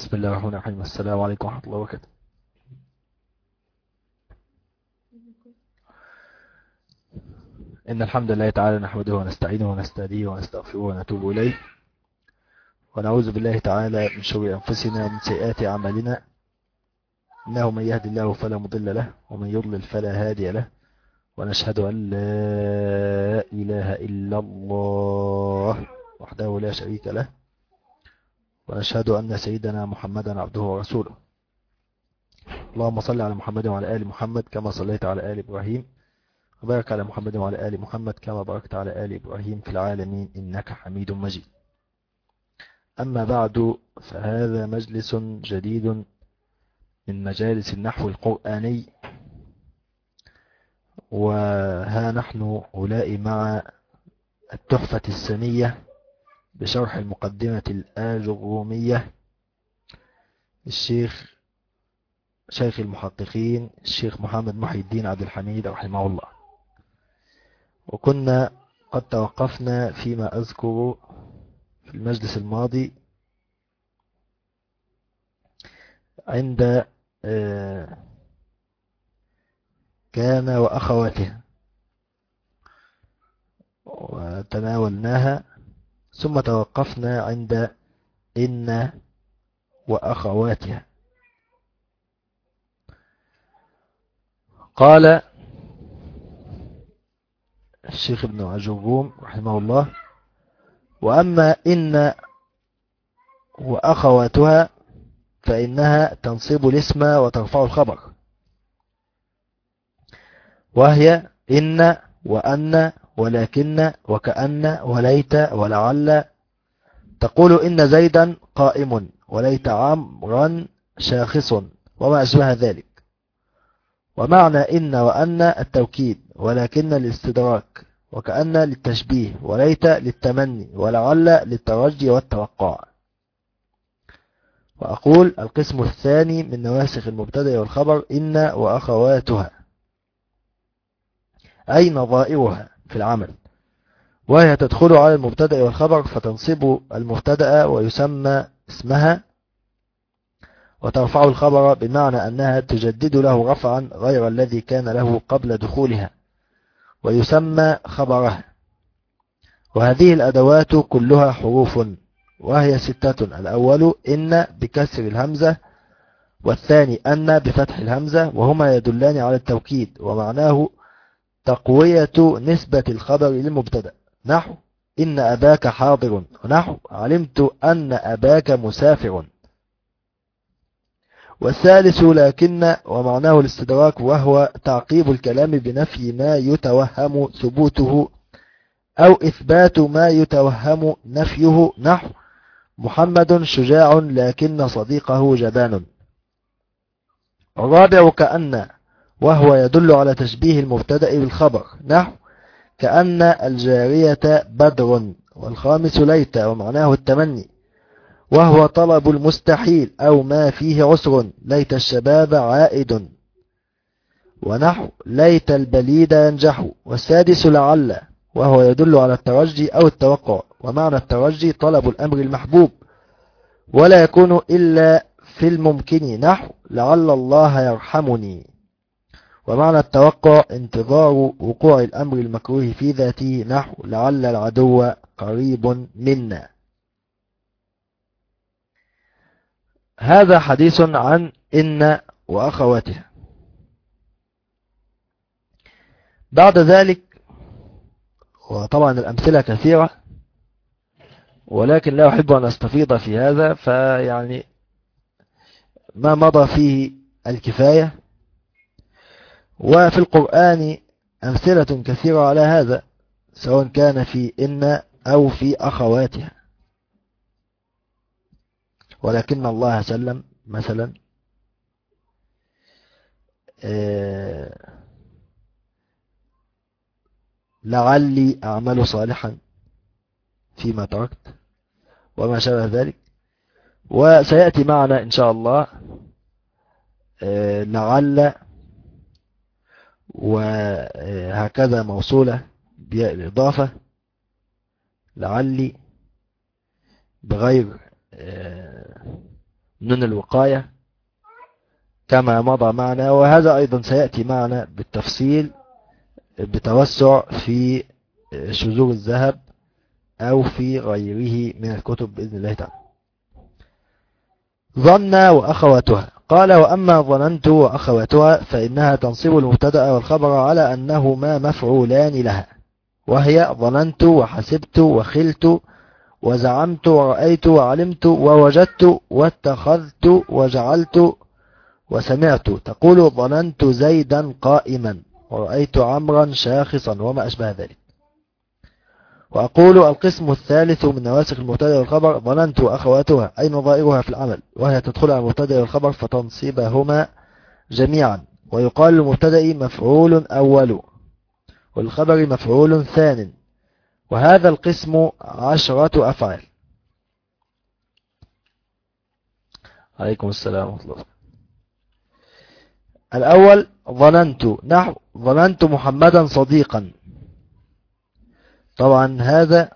بسم الله الرحمن الرحيم. السلام عليكم ورحمة الله وبركاته. إن الحمد لله تعالى نحمده ونستعينه ونستهديه ونستغفره ونتوب إليه، ونعوذ بالله تعالى من شرور أنفسنا ومن سيئات أعمالنا. إنه من يهد الله فلا مضل له ومن يضلل فلا هادي له، ونشهد أن لا إله إلا الله وحده لا شريك له، ونشهد أن سيدنا محمدا عبده ورسوله. اللهم صل على محمد وعلى آل محمد كما صليت على آل إبراهيم، وبارك على محمد وعلى آل محمد كما باركت على آل إبراهيم في العالمين إنك حميد مجيد. أما بعد، فهذا مجلس جديد من مجالس النحو القرآني، وها نحن أولئي مع التحفة السنية بشرح المقدمة الآجرومية شيخ المحققين الشيخ محمد محي الدين عبد الحميد رحمه الله. وكنا قد توقفنا فيما أذكر في المجلس الماضي عند كان وأخواتها، وتناولناها، ثم توقفنا عند إن وأخواتها. قال الشيخ ابن عجروم رحمه الله: وأما إن وأخواتها فإنها تنصب الاسم وترفع الخبر، وهي إن وأن ولكن وكأن وليت ولعل. تقول إن زيدا قائم وليت عمرا شاخص وما أشبه ذلك. ومعنى إن وأن التوكيد، ولكن الاستدراك، وكأن للتشبيه، وليت للتمني، ولعل للترجي والتوقع. وأقول القسم الثاني من نواسخ المبتدأ والخبر إن وأخواتها، أي نظائرها في العمل، وهي تدخل على المبتدأ والخبر فتنصب المبتدأ ويسمى اسمها، وترفع الخبر بمعنى أنها تجدد له رفعا غير الذي كان له قبل دخولها، ويسمى خبرها. وهذه الأدوات كلها حروف، وهي 6: الأول إن بكسر الهمزة، والثاني أن بفتح الهمزة، وهما يدلان على التوكيد، ومعناه تقوية نسبة الخبر للمبتدأ، نحو إن أباك حاضر، ونحو علمت أن أباك مسافر. والثالث لكن، ومعناه الاستدراك، وهو تعقيب الكلام بنفي ما يتوهم ثبوته أو إثبات ما يتوهم نفيه، نحو محمد شجاع لكن صديقه جبان. الرابع كأن، وهو يدل على تشبيه المبتدأ بالخبر، نحو كأن الجارية بدر. والخامس ليت، ومعناه التمني، وهو طلب المستحيل أو ما فيه عسر، ليت الشباب عائد، ونحو ليت البليد ينجح. والسادس لعل، وهو يدل على الترجي أو التوقع، ومعنى الترجي طلب الأمر المحبوب، ولا يكون إلا في الممكن، نحو لعل الله يرحمني. ومعنى التوقع انتظار وقوع الأمر المكروه في ذاته، نحو لعل العدو قريب منا. هذا حديث عن إن وأخواتها. بعد ذلك، وطبعا الأمثلة كثيرة، ولكن لا أحب أن أستفيض في هذا، فيعني ما مضى فيه الكفاية. وفي القرآن أمثلة كثيرة على هذا، سواء كان في إن أو في أخواتها. ولكن الله سلم مثلا لعلي أعمل صالحا فيما تركت وما شابه ذلك. وسيأتي معنا إن شاء الله لعل، وهكذا موصولة بالإضافة، لعلي بغير نون الوقاية كما مضى معنا، وهذا أيضا سيأتي معنا بالتفصيل بتوسع في شذور الذهب أو في غيره من الكتب بإذن الله تعالى. ظن وأخواتها. قال: وأما ظننت وأخواتها فإنها تنصب المبتدأ والخبر على أنهما مفعولان لها، وهي ظننت وحسبت وخلت وزعمت ورأيت وعلمت ووجدت واتخذت وجعلت وسمعت. تقول: ظننت زيدا قائما ورأيت عمرا شاخصا وما أشبه ذلك. وأقول: القسم الثالث من نواسخ المبتدأ والخبر ظننت وأخواتها، أي نظائرها في العمل، وهي تدخل على المبتدأ والخبر فتنصبهما جميعا، ويقال للمبتدأ مفعول أول والخبر مفعول ثان، وهذا القسم 10 أفعال. عليكم السلام ورحمة الله. الأول ظننت، نحو ظننت محمدا صديقا. طبعا هذا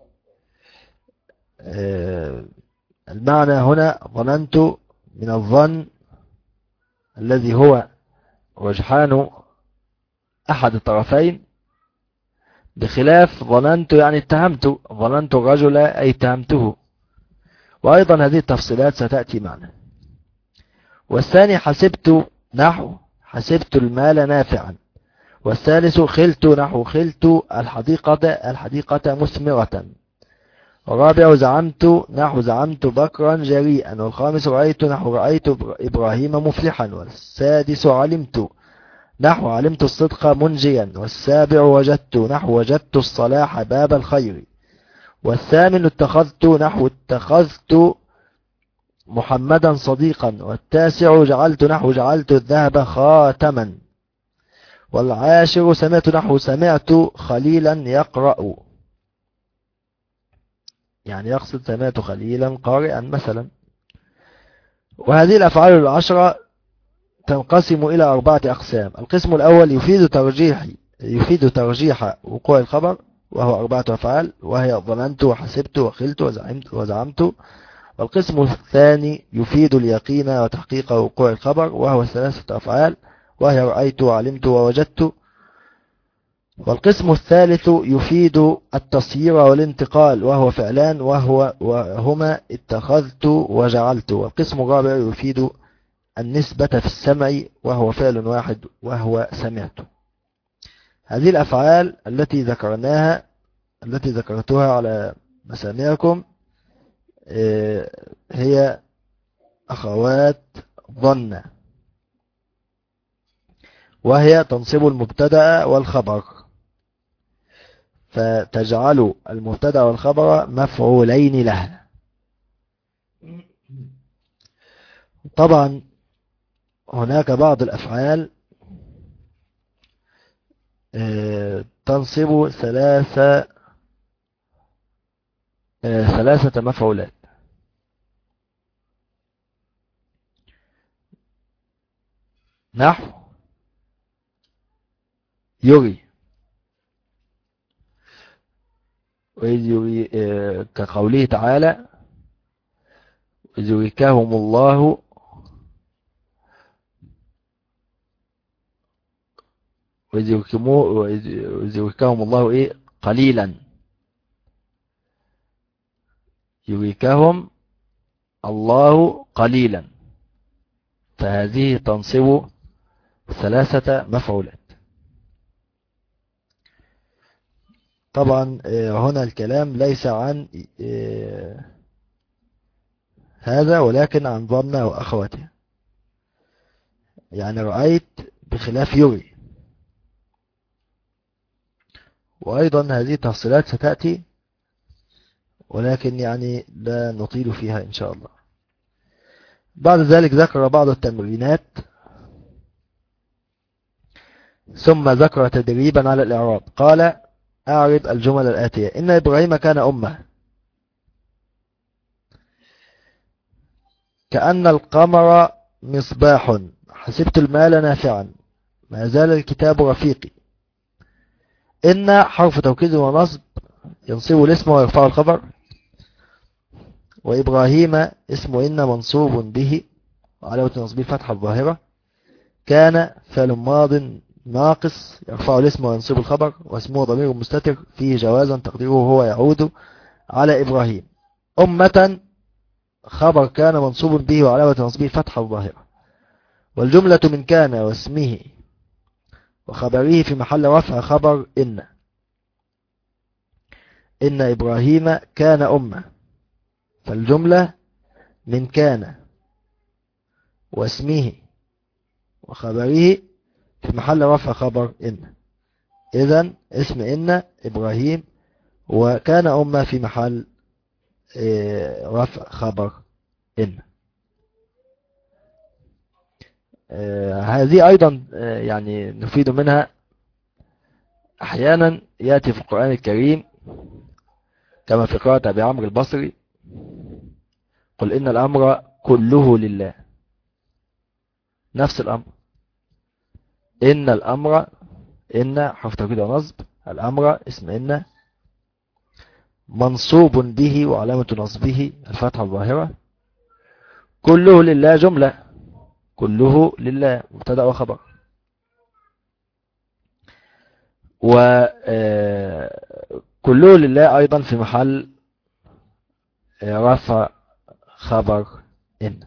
المعنى هنا ظننت من الظن الذي هو رجحان أحد الطرفين، بخلاف ظننت يعني اتهمت، ظننت الرجل أي اتهمته، وأيضا هذه التفصيلات ستأتي معنا. والثاني حسبت، نحو حسبت المال نافعا. والثالث خلت، نحو خلت الحديقة مثمرة. والرابع زعمت، نحو زعمت بكرا جريئا. والخامس رأيت، نحو رأيت إبراهيم مفلحا. والسادس علمت، نحو علمت الصدق منجيا. والسابع وجدت، نحو وجدت الصلاح باب الخير. والثامن اتخذت، نحو اتخذت محمدا صديقا. والتاسع جعلت، نحو جعلت الذهب خاتما. والعاشر سمعت، نحو سمعت خليلا يقرأ، يعني يقصد سمعت خليلا قارئا مثلا. وهذه الأفعال 10 تنقسم إلى 4 أقسام. القسم الأول يفيد ترجيح وقوع الخبر، وهو 4 أفعال، وهي ظننت وحسبت وخلت وزعمت. والقسم الثاني يفيد اليقين وتحقيق وقوع الخبر، وهو 3 أفعال، وهي رأيت وعلمت ووجدت. والقسم الثالث يفيد التصيير والانتقال، وهو فعلان، وهما اتخذت وجعلت. والقسم الرابع يفيد النسبة في السمع، وهو فعل واحد، وهو سمعت. هذه الأفعال التي ذكرتها على مسامعكم هي أخوات ظن، وهي تنصب المبتدأ والخبر، فتجعل المبتدأ والخبر مفعولين لها. طبعا هناك بعض الأفعال تنصب 3 مفعولات. نحو يري، كقوله تعالى: إذ يريكهم الله وإذ يريكهم الله قليلا، يريكهم الله قليلا، فهذه تنصب 3 مفعولات. طبعا هنا الكلام ليس عن هذا، ولكن عن ظن وأخواتها، يعني رأيت بخلاف يري. وأيضا هذه التفصيلات ستأتي، ولكن يعني لا نطيل فيها إن شاء الله. بعد ذلك ذكر بعض التمرينات، ثم ذكر تدريبا على الإعراب. قال: أعرب الجمل الآتية: إن إبراهيم كان أمة، كأن القمر مصباح، حسبت المال نافعا، ما زال الكتاب رفيقي. إن حرف توكيد ونصب ينصب الاسم ويرفع الخبر، وإبراهيم اسم إن منصوب به وعلامة نصبه فتحة الظاهرة. كان فعل ماض ناقص يرفع الاسم وينصب الخبر، واسمه ضمير مستتر فيه جوازا تقديره هو يعود على إبراهيم. أمة خبر كان منصوب به وعلامة نصبه فتحة الظاهرة. والجملة من كان واسمه وخبره في محل رفع خبر إن إبراهيم كان أمة. فالجملة من كان واسمه وخبره في محل رفع خبر إن. إذن اسم إن إبراهيم، وكان أمة في محل رفع خبر إن. هذه أيضا يعني نفيد منها أحيانا يأتي في القرآن الكريم كما في قراءة أبي عمرو البصري: قل إن الأمر كله لله. نفس الأمر، إن الأمر، إن حرف توكيد ونصب، الأمر اسم إن منصوب به وعلامة نصبه الفتحة الظاهرة. كله لله جملة، كله لله مبتدأ وخبر. وكله لله أيضا في محل رفع خبر إن.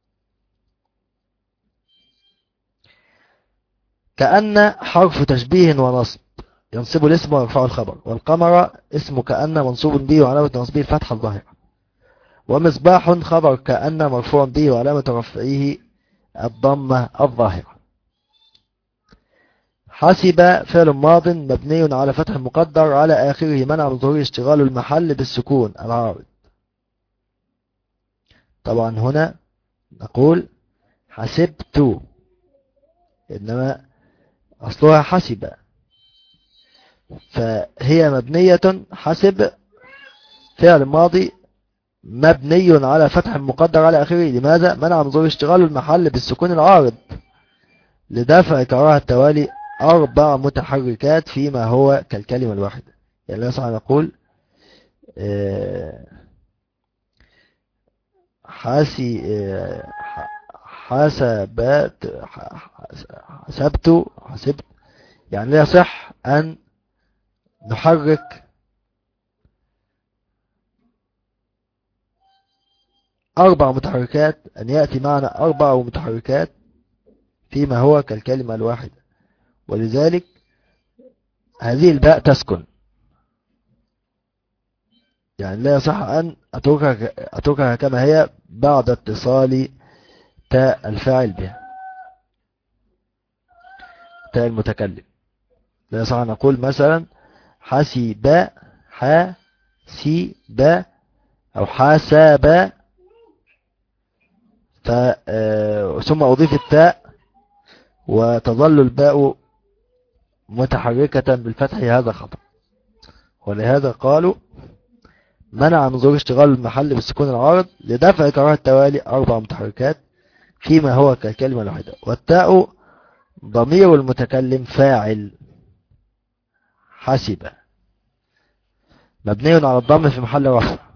كأن حرف تشبيه ونصب ينصب الاسم ويرفع الخبر. والقمر اسم كأن منصوب به وعلامة نصبه الفتحة الظاهرة. ومصباح خبر كأن مرفوع به وعلامة رفعه الضمة الظاهرة. حسب فعل ماض مبني على فتح مقدر على آخره منع من ظهور اشتغال المحل بالسكون العارض. طبعا هنا نقول حسبت، إنما أصلها حسب، فهي مبنية. حسب فعل ماضي مبني على فتح مقدر على آخره. لماذا؟ منع من ظهور اشتغال المحل بالسكون العارض لدفع كراهة التوالي 4 متحركات فيما هو كالكلمة الواحدة. يعني مثلا نقول حسبت، يعني لا يصح أن نحرك 4 متحركات، أن يأتي معنا 4 متحركات فيما هو كالكلمة الواحدة، ولذلك هذه الباء تسكن. يعني لا يصح أن أتركها كما هي بعد اتصال تاء الفاعل بها، تاء المتكلم. لا يصح أن نقول مثلا حسب، حاسب، أو حاسب، ثم أضيف التاء وتظل الباء متحركة بالفتح، هذا خطأ. ولهذا قالوا منع من ظهور اشتغال المحل بالسكون العارض لدفع كراهة التوالي 4 متحركات فيما هو كالكلمة الواحدة. والتاء ضمير المتكلم فاعل حسب مبني على الضم في محل رفع.